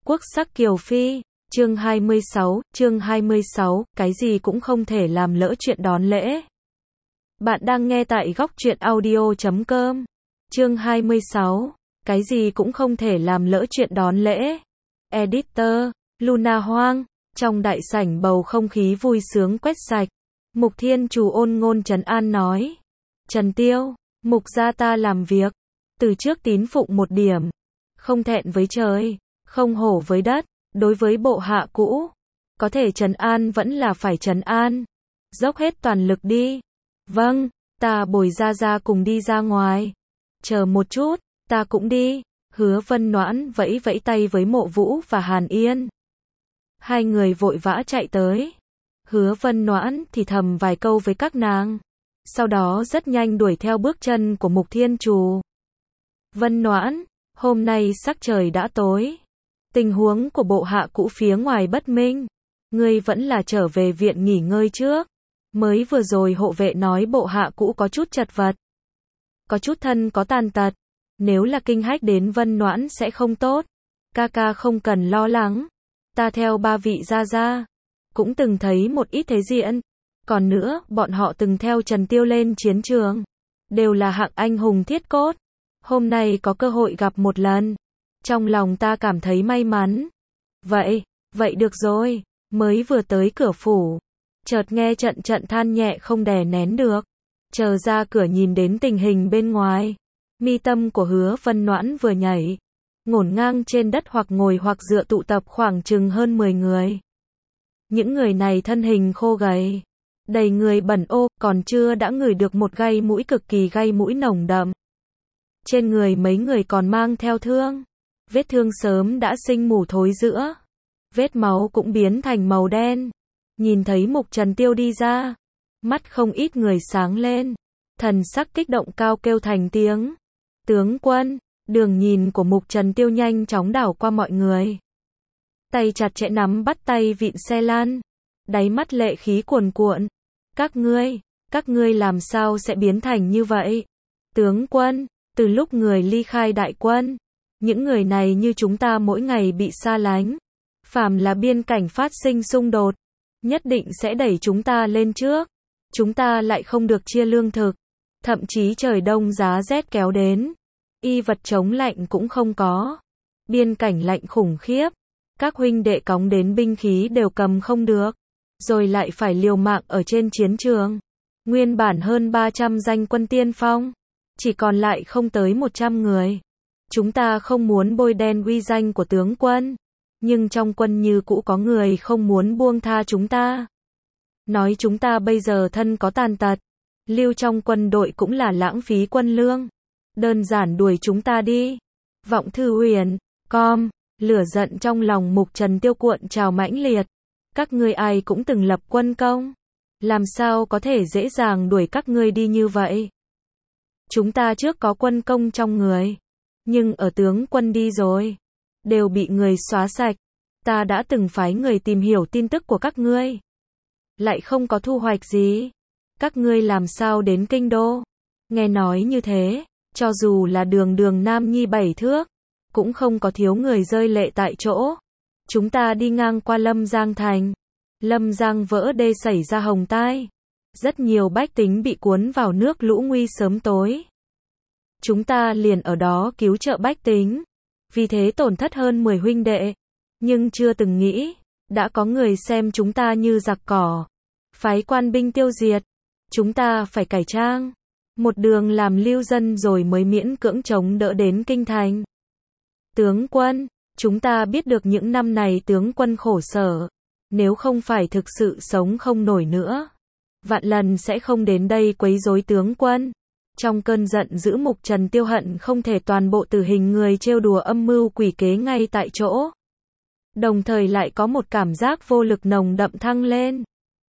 Quốc sắc Kiều Phi, chương 26, cái gì cũng không thể làm lỡ chuyện đón lễ. Bạn đang nghe tại góc truyện audio.com. Chương 26, cái gì cũng không thể làm lỡ chuyện đón lễ. Editor, Luna Hoang, trong đại sảnh bầu không khí vui sướng quét sạch. Mục Thiên Trù ôn ngôn trấn an nói. Trần Tiêu, Mục gia ta làm việc, từ trước tín phụng một điểm. Không thẹn với trời, không hổ với đất, đối với bộ hạ cũ. Có thể trấn an vẫn là phải trấn an. Dốc hết toàn lực đi. Vâng, ta bồi Gia cùng đi ra ngoài. Chờ một chút, ta cũng đi. Hứa Vân Noãn vẫy vẫy tay với Mộ Vũ và Hàn Yên. Hai người vội vã chạy tới. Hứa Vân Noãn thì thầm vài câu với các nàng. Sau đó rất nhanh đuổi theo bước chân của Mục Thiên Trù. Vân Noãn, hôm nay sắc trời đã tối. Tình huống của bộ hạ cũ phía ngoài bất minh. Ngươi vẫn là trở về viện nghỉ ngơi trước. Mới vừa rồi hộ vệ nói bộ hạ cũ có chút chật vật. Có chút thân có tàn tật. Nếu là kinh hách đến Vân Noãn sẽ không tốt. Ca không cần lo lắng. Ta theo ba vị gia. Cũng từng thấy một ít thế diện. Còn nữa, bọn họ từng theo Trần Tiêu lên chiến trường. Đều là hạng anh hùng thiết cốt. Hôm nay có cơ hội gặp một lần. Trong lòng ta cảm thấy may mắn. Vậy được rồi. Mới vừa tới cửa phủ. Chợt nghe trận than nhẹ không đè nén được. Chờ ra cửa nhìn đến tình hình bên ngoài. Mi tâm của Hứa Vân Noãn vừa nhảy. Ngổn ngang trên đất hoặc ngồi hoặc dựa tụ tập khoảng chừng hơn 10 người. Những người này thân hình khô gầy. Đầy người bẩn ô, còn chưa đã ngửi được một gai mũi cực kỳ gai mũi nồng đậm. Trên người mấy người còn mang theo thương. Vết thương sớm đã sinh mủ thối rữa. Vết máu cũng biến thành màu đen. Nhìn thấy Mục Trần Tiêu đi ra. Mắt không ít người sáng lên. Thần sắc kích động cao kêu thành tiếng. Tướng quân, đường nhìn của Mục Trần Tiêu nhanh chóng đảo qua mọi người. Tay chặt chẽ nắm bắt tay vịn xe lan. Đáy mắt lệ khí cuồn cuộn. Các ngươi làm sao sẽ biến thành như vậy? Tướng quân, từ lúc người ly khai đại quân, những người này như chúng ta mỗi ngày bị xa lánh. Phàm là biên cảnh phát sinh xung đột, nhất định sẽ đẩy chúng ta lên trước. Chúng ta lại không được chia lương thực. Thậm chí trời đông giá rét kéo đến. Y vật chống lạnh cũng không có. Biên cảnh lạnh khủng khiếp. Các huynh đệ cõng đến binh khí đều cầm không được. Rồi lại phải liều mạng ở trên chiến trường. Nguyên bản hơn 300 danh quân tiên phong. Chỉ còn lại không tới 100 người. Chúng ta không muốn bôi đen uy danh của tướng quân. Nhưng trong quân như cũ có người không muốn buông tha chúng ta. Nói chúng ta bây giờ thân có tàn tật. Lưu trong quân đội cũng là lãng phí quân lương. Đơn giản đuổi chúng ta đi. Vọng Thư Huyền, lửa giận trong lòng Mục Trần Tiêu cuộn trào mãnh liệt. Các ngươi ai cũng từng lập quân công. Làm sao có thể dễ dàng đuổi các ngươi đi như vậy? Chúng ta trước có quân công trong người. Nhưng ở tướng quân đi rồi. Đều bị người xóa sạch. Ta đã từng phái người tìm hiểu tin tức của các ngươi. Lại không có thu hoạch gì. Các ngươi làm sao đến kinh đô? Nghe nói như thế, cho dù là đường Nam Nhi 7 thước, cũng không có thiếu người rơi lệ tại chỗ. Chúng ta đi ngang qua Lâm Giang thành. Lâm Giang vỡ đê xảy ra hồng tai. Rất nhiều bách tính bị cuốn vào nước lũ nguy sớm tối. Chúng ta liền ở đó cứu trợ bách tính. Vì thế tổn thất hơn 10 huynh đệ. Nhưng chưa từng nghĩ, đã có người xem chúng ta như giặc cỏ. Phái quan binh tiêu diệt. Chúng ta phải cải trang. Một đường làm lưu dân rồi mới miễn cưỡng chống đỡ đến kinh thành. Tướng quân, chúng ta biết được những năm này tướng quân khổ sở. Nếu không phải thực sự sống không nổi nữa. Vạn lần sẽ không đến đây quấy rối tướng quân. Trong cơn giận dữ Mục Trần Tiêu hận không thể toàn bộ tử hình người trêu đùa âm mưu quỷ kế ngay tại chỗ. Đồng thời lại có một cảm giác vô lực nồng đậm thăng lên.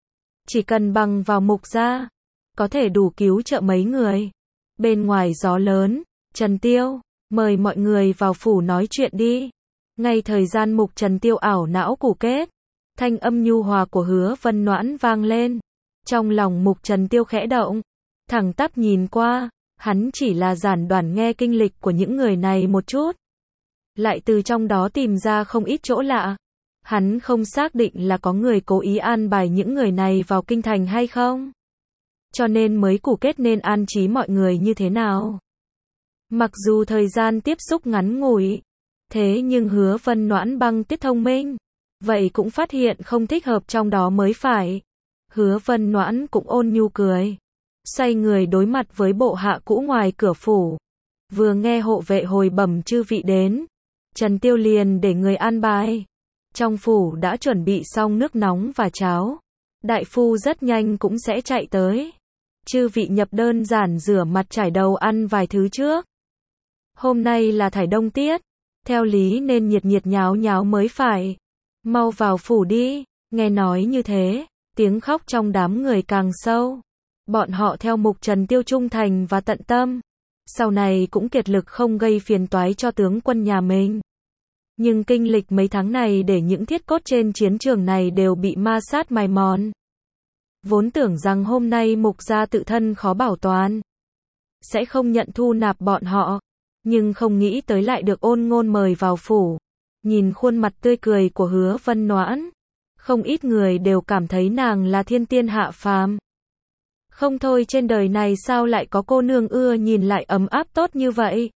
Chỉ cần bằng vào Mục gia, có thể đủ cứu trợ mấy người. Bên ngoài gió lớn, Trần Tiêu, mời mọi người vào phủ nói chuyện đi. Ngay thời gian Mục Trần Tiêu ảo não củ kết, thanh âm nhu hòa của Hứa Vân Noãn vang lên. Trong lòng Mục Trần Tiêu khẽ động, thẳng tắp nhìn qua, hắn chỉ là giản đoản nghe kinh lịch của những người này một chút. lại từ trong đó tìm ra không ít chỗ lạ. Hắn không xác định là có người cố ý an bài những người này vào kinh thành hay không. Cho nên mới củ kết nên an trí mọi người như thế nào. Mặc dù thời gian tiếp xúc ngắn ngủi, thế nhưng Hứa Vân Noãn băng tiết thông minh, vậy cũng phát hiện không thích hợp trong đó mới phải. Hứa Vân Noãn cũng ôn nhu cười, xoay người đối mặt với bộ hạ cũ ngoài cửa phủ. Vừa nghe hộ vệ hồi bẩm chư vị đến, Trần Tiêu liền để người an bài. Trong phủ đã chuẩn bị xong nước nóng và cháo. Đại phu rất nhanh cũng sẽ chạy tới. Chư vị nhập đơn giản rửa mặt trải đầu ăn vài thứ trước. Hôm nay là thải đông tiết, theo lý nên nhiệt nhiệt nháo nháo mới phải. Mau vào phủ đi. Nghe nói như thế, tiếng khóc trong đám người càng sâu. Bọn họ theo mục Trần Tiêu trung thành và tận tâm, sau này cũng kiệt lực không gây phiền toái cho tướng quân nhà mình. Nhưng kinh lịch mấy tháng này để những thiết cốt trên chiến trường này đều bị ma sát mài mòn. Vốn tưởng rằng hôm nay mục gia tự thân khó bảo toàn, sẽ không nhận thu nạp bọn họ, nhưng không nghĩ tới lại được Ôn Ngôn mời vào phủ. Nhìn khuôn mặt tươi cười của Hứa Vân Noãn, không ít người đều cảm thấy nàng là thiên tiên hạ phàm. Không thôi, trên đời này sao lại có cô nương ưa nhìn lại ấm áp tốt như vậy.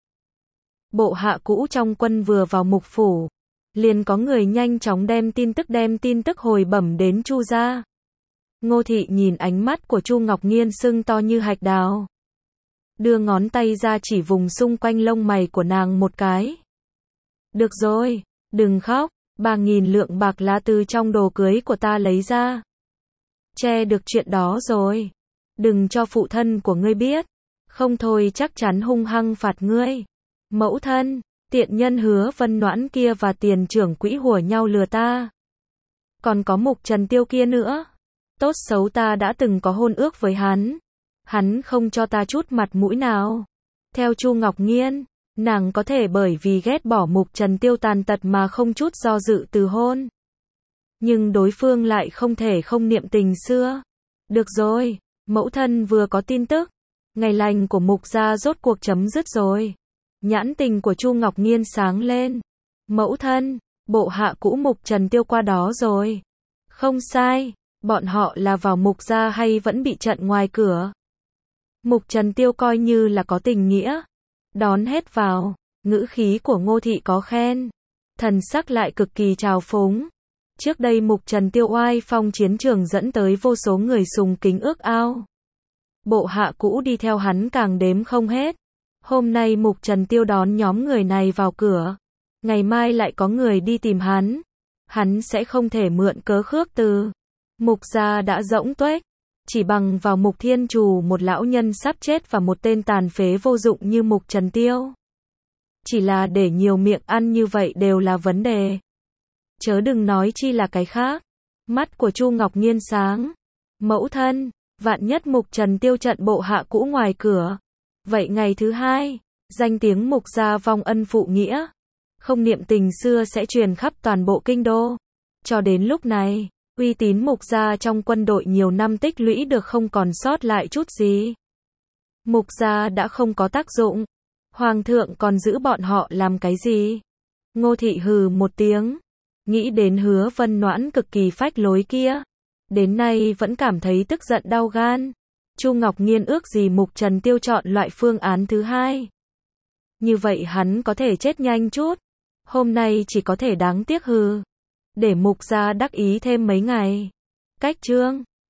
Bộ hạ cũ trong quân vừa vào mục phủ, liền có người nhanh chóng đem tin tức hồi bẩm đến Chu gia. Ngô thị nhìn ánh mắt của Chu Ngọc Nghiên sưng to như hạch đào, đưa ngón tay ra chỉ vùng xung quanh lông mày của nàng một cái. Được rồi, đừng khóc, 3.000 lượng bạc là từ trong đồ cưới của ta lấy ra. Che được chuyện đó rồi, đừng cho phụ thân của ngươi biết, không thôi chắc chắn hung hăng phạt ngươi. Mẫu thân, tiện nhân Hứa Vân Noãn kia và tiền trưởng quỹ hùa nhau lừa ta. Còn có mục Trần Tiêu kia nữa. Tốt xấu ta đã từng có hôn ước với hắn. Hắn không cho ta chút mặt mũi nào. Theo Chu Ngọc Nghiên, nàng có thể bởi vì ghét bỏ mục Trần Tiêu tàn tật mà không chút do dự từ hôn. Nhưng đối phương lại không thể không niệm tình xưa. Được rồi, mẫu thân vừa có tin tức. Ngày lành của mục gia rốt cuộc chấm dứt rồi. Nhãn tình của Chu Ngọc Nghiên sáng lên. Mẫu thân, bộ hạ cũ mục Trần Tiêu qua đó rồi. Không sai, bọn họ là vào mục gia hay vẫn bị chặn ngoài cửa. Mục Trần Tiêu coi như là có tình nghĩa, đón hết vào. Ngữ khí của Ngô thị có khen, thần sắc lại cực kỳ trào phúng. Trước đây mục Trần Tiêu oai phong chiến trường dẫn tới vô số người sùng kính ước ao. Bộ hạ cũ đi theo hắn càng đếm không hết. Hôm nay mục Trần Tiêu đón nhóm người này vào cửa, ngày mai lại có người đi tìm hắn. Hắn sẽ không thể mượn cớ khước từ. Mục gia đã rỗng tuếch, chỉ bằng vào mục thiên trù, một lão nhân sắp chết và một tên tàn phế vô dụng như mục Trần Tiêu. Chỉ là để nhiều miệng ăn như vậy đều là vấn đề. Chớ đừng nói chi là cái khác. Mắt của Chu Ngọc Nghiên sáng. Mẫu thân, vạn nhất mục Trần Tiêu trận bộ hạ cũ ngoài cửa. Vậy ngày thứ hai, danh tiếng mục gia vong ân phụ nghĩa, không niệm tình xưa sẽ truyền khắp toàn bộ kinh đô. Cho đến lúc này, uy tín mục gia trong quân đội nhiều năm tích lũy được không còn sót lại chút gì. Mục gia đã không có tác dụng. Hoàng thượng còn giữ bọn họ làm cái gì? Ngô thị hừ một tiếng, nghĩ đến Hứa Vân Noãn cực kỳ phách lối kia, đến nay vẫn cảm thấy tức giận đau gan. Chu Ngọc Nghiên ước gì mục Trần Tiêu chọn loại phương án thứ hai. Như vậy hắn có thể chết nhanh chút. Hôm nay chỉ có thể đáng tiếc hừ. Để mục gia đắc ý thêm mấy ngày. Cách chương